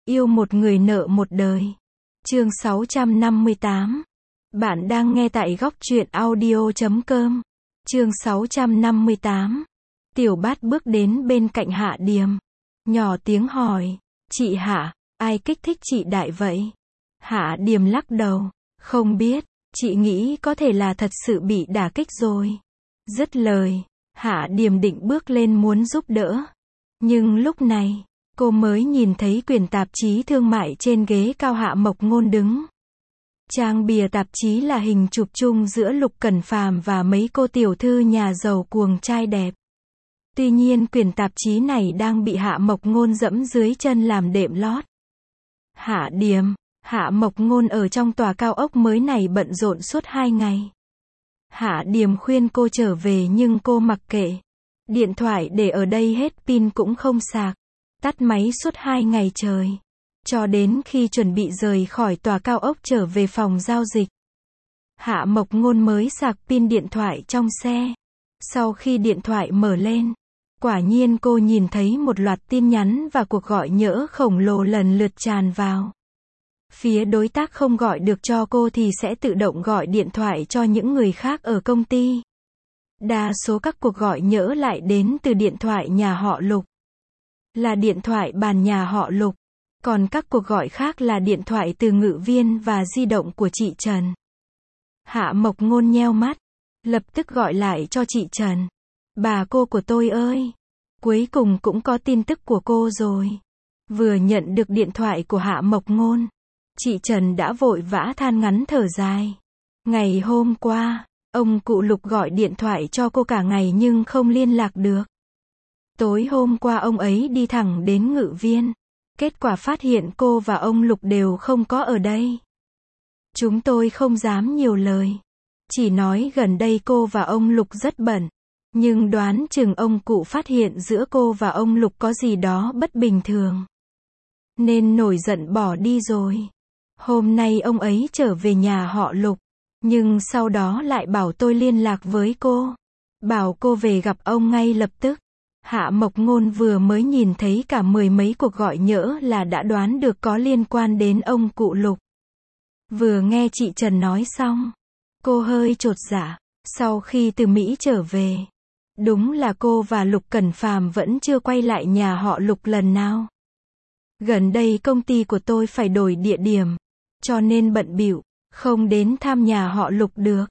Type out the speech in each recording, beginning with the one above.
Yêu một người nợ một đời. Chương 658. Bạn đang nghe tại góc truyện audio.com. Chương 658. Tiểu Bát bước đến bên cạnh Hạ Điềm, nhỏ tiếng hỏi, chị Hạ, ai kích thích chị đại vậy? Hạ Điềm lắc đầu, không biết, chị nghĩ có thể là thật sự bị đả kích rồi. Dứt lời, Hạ Điềm định bước lên muốn giúp đỡ. Nhưng lúc này, cô mới nhìn thấy quyển tạp chí thương mại trên ghế cao Hạ Mộc Ngôn đứng. Trang bìa tạp chí là hình chụp chung giữa Lục Cẩn Phàm và mấy cô tiểu thư nhà giàu cuồng trai đẹp. Tuy nhiên quyển tạp chí này đang bị Hạ Mộc Ngôn dẫm dưới chân làm đệm lót. Hạ Điềm, Hạ Mộc Ngôn ở trong tòa cao ốc mới này bận rộn suốt 2 ngày. Hạ Điềm khuyên cô trở về nhưng cô mặc kệ. Điện thoại để ở đây hết pin cũng không sạc. Tắt máy suốt 2 ngày trời. Cho đến khi chuẩn bị rời khỏi tòa cao ốc trở về phòng giao dịch. Hạ Mộc Ngôn mới sạc pin điện thoại trong xe. Sau khi điện thoại mở lên, quả nhiên cô nhìn thấy một loạt tin nhắn và cuộc gọi nhỡ khổng lồ lần lượt tràn vào. Phía đối tác không gọi được cho cô thì sẽ tự động gọi điện thoại cho những người khác ở công ty. Đa số các cuộc gọi nhỡ lại đến từ điện thoại nhà họ Lục. Là điện thoại bàn nhà họ Lục. Còn các cuộc gọi khác là điện thoại từ Ngự Viên và di động của chị Trần. Hạ Mộc Ngôn nheo mắt, lập tức gọi lại cho chị Trần. Bà cô của tôi ơi, cuối cùng cũng có tin tức của cô rồi. Vừa nhận được điện thoại của Hạ Mộc Ngôn, chị Trần đã vội vã than ngắn thở dài. Ngày hôm qua, ông cụ Lục gọi điện thoại cho cô cả ngày nhưng không liên lạc được. Tối hôm qua ông ấy đi thẳng đến Ngự Viên. Kết quả phát hiện cô và ông Lục đều không có ở đây. Chúng tôi không dám nhiều lời. Chỉ nói gần đây cô và ông Lục rất bận. Nhưng đoán chừng ông cụ phát hiện giữa cô và ông Lục có gì đó bất bình thường. Nên nổi giận bỏ đi rồi. Hôm nay ông ấy trở về nhà họ Lục. Nhưng sau đó lại bảo tôi liên lạc với cô. Bảo cô về gặp ông ngay lập tức. Hạ Mộc Ngôn vừa mới nhìn thấy cả 10 mấy cuộc gọi nhỡ là đã đoán được có liên quan đến ông cụ Lục. Vừa nghe chị Trần nói xong, cô hơi chột dạ. Sau khi từ Mỹ trở về, đúng là cô và Lục Cẩn Phàm vẫn chưa quay lại nhà họ Lục lần nào. Gần đây công ty của tôi phải đổi địa điểm, cho nên bận bịu, không đến thăm nhà họ Lục được.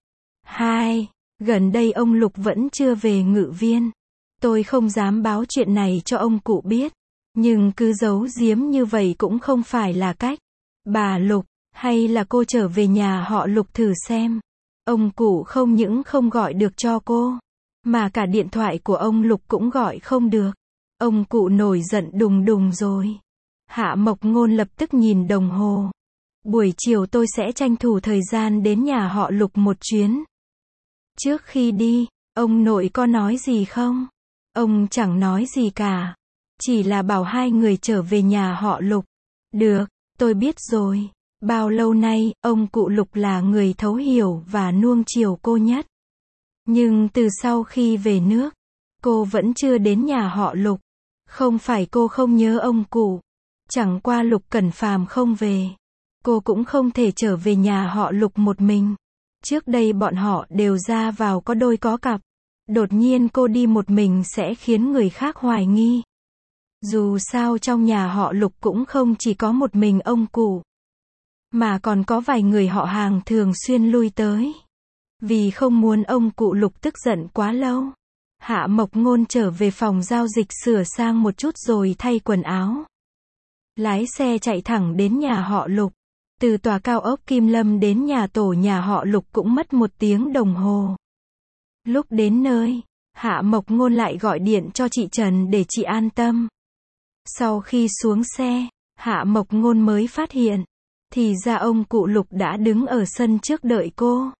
Gần đây ông Lục vẫn chưa về Ngự Viên. Tôi không dám báo chuyện này cho ông cụ biết. Nhưng cứ giấu giếm như vậy cũng không phải là cách. Bà Lục, hay là cô trở về nhà họ Lục thử xem. Ông cụ không những không gọi được cho cô, mà cả điện thoại của ông Lục cũng gọi không được. Ông cụ nổi giận đùng đùng rồi. Hạ Mộc Ngôn lập tức nhìn đồng hồ. Buổi chiều tôi sẽ tranh thủ thời gian đến nhà họ Lục một chuyến. Trước khi đi, ông nội có nói gì không? Ông chẳng nói gì cả. Chỉ là bảo hai người trở về nhà họ Lục. Được, tôi biết rồi. Bao lâu nay, ông cụ Lục là người thấu hiểu và nuông chiều cô nhất. Nhưng từ sau khi về nước, cô vẫn chưa đến nhà họ Lục. Không phải cô không nhớ ông cụ. Chẳng qua Lục Cẩn Phàm không về. Cô cũng không thể trở về nhà họ Lục một mình. Trước đây bọn họ đều ra vào có đôi có cặp. Đột nhiên cô đi một mình sẽ khiến người khác hoài nghi. Dù sao trong nhà họ Lục cũng không chỉ có một mình ông cụ, mà còn có vài người họ hàng thường xuyên lui tới. Vì không muốn ông cụ Lục tức giận quá lâu, Hạ Mộc Ngôn trở về phòng giao dịch sửa sang một chút rồi thay quần áo. Lái xe chạy thẳng đến nhà họ Lục. Từ tòa cao ốc Kim Lâm đến nhà tổ nhà họ Lục cũng mất 1 tiếng đồng hồ. Lúc đến nơi, Hạ Mộc Ngôn lại gọi điện cho chị Trần để chị an tâm. Sau khi xuống xe, Hạ Mộc Ngôn mới phát hiện, thì ra ông cụ Lục đã đứng ở sân trước đợi cô.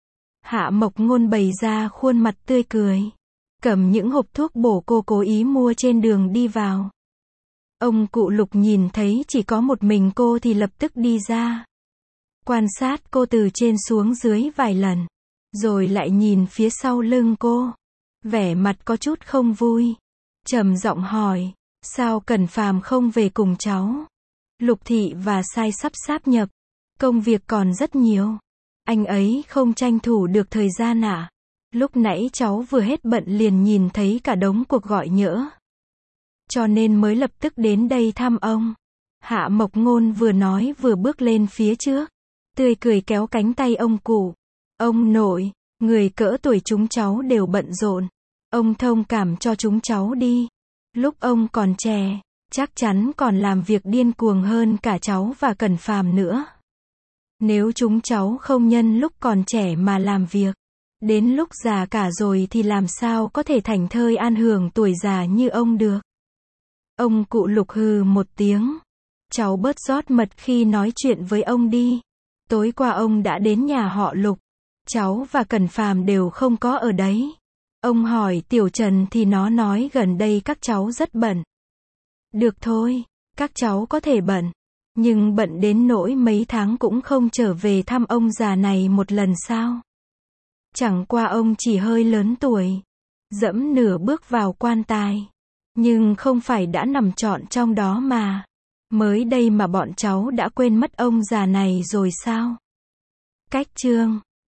Hạ Mộc Ngôn bày ra khuôn mặt tươi cười, cầm những hộp thuốc bổ cô cố ý mua trên đường đi vào. Ông cụ Lục nhìn thấy chỉ có một mình cô thì lập tức đi ra. Quan sát cô từ trên xuống dưới vài lần. Rồi lại nhìn phía sau lưng cô. Vẻ mặt có chút không vui. Trầm giọng hỏi, sao Cẩn Phàm không về cùng cháu? Lục Thị và Sai sắp sáp nhập. Công việc còn rất nhiều. Anh ấy không tranh thủ được thời gian à? Lúc nãy cháu vừa hết bận liền nhìn thấy cả đống cuộc gọi nhỡ. Cho nên mới lập tức đến đây thăm ông. Hạ Mộc Ngôn vừa nói vừa bước lên phía trước. Tươi cười kéo cánh tay ông cụ. Ông nội, người cỡ tuổi chúng cháu đều bận rộn. Ông thông cảm cho chúng cháu đi. Lúc ông còn trẻ, chắc chắn còn làm việc điên cuồng hơn cả cháu và Cẩn Phàm nữa. Nếu chúng cháu không nhân lúc còn trẻ mà làm việc, đến lúc già cả rồi thì làm sao có thể thảnh thơi an hưởng tuổi già như ông được. Ông cụ Lục hừ một tiếng. Cháu bớt rót mật khi nói chuyện với ông đi. Tối qua ông đã đến nhà họ Lục. Cháu và Cẩn Phàm đều không có ở đấy. Ông hỏi Tiểu Trần thì nó nói gần đây các cháu rất bận. Được thôi, các cháu có thể bận. Nhưng bận đến nỗi mấy tháng cũng không trở về thăm ông già này một lần sao? Chẳng qua ông chỉ hơi lớn tuổi. Dẫm nửa bước vào quan tài. Nhưng không phải đã nằm trọn trong đó mà. Mới đây mà bọn cháu đã quên mất ông già này rồi sao? Cách chương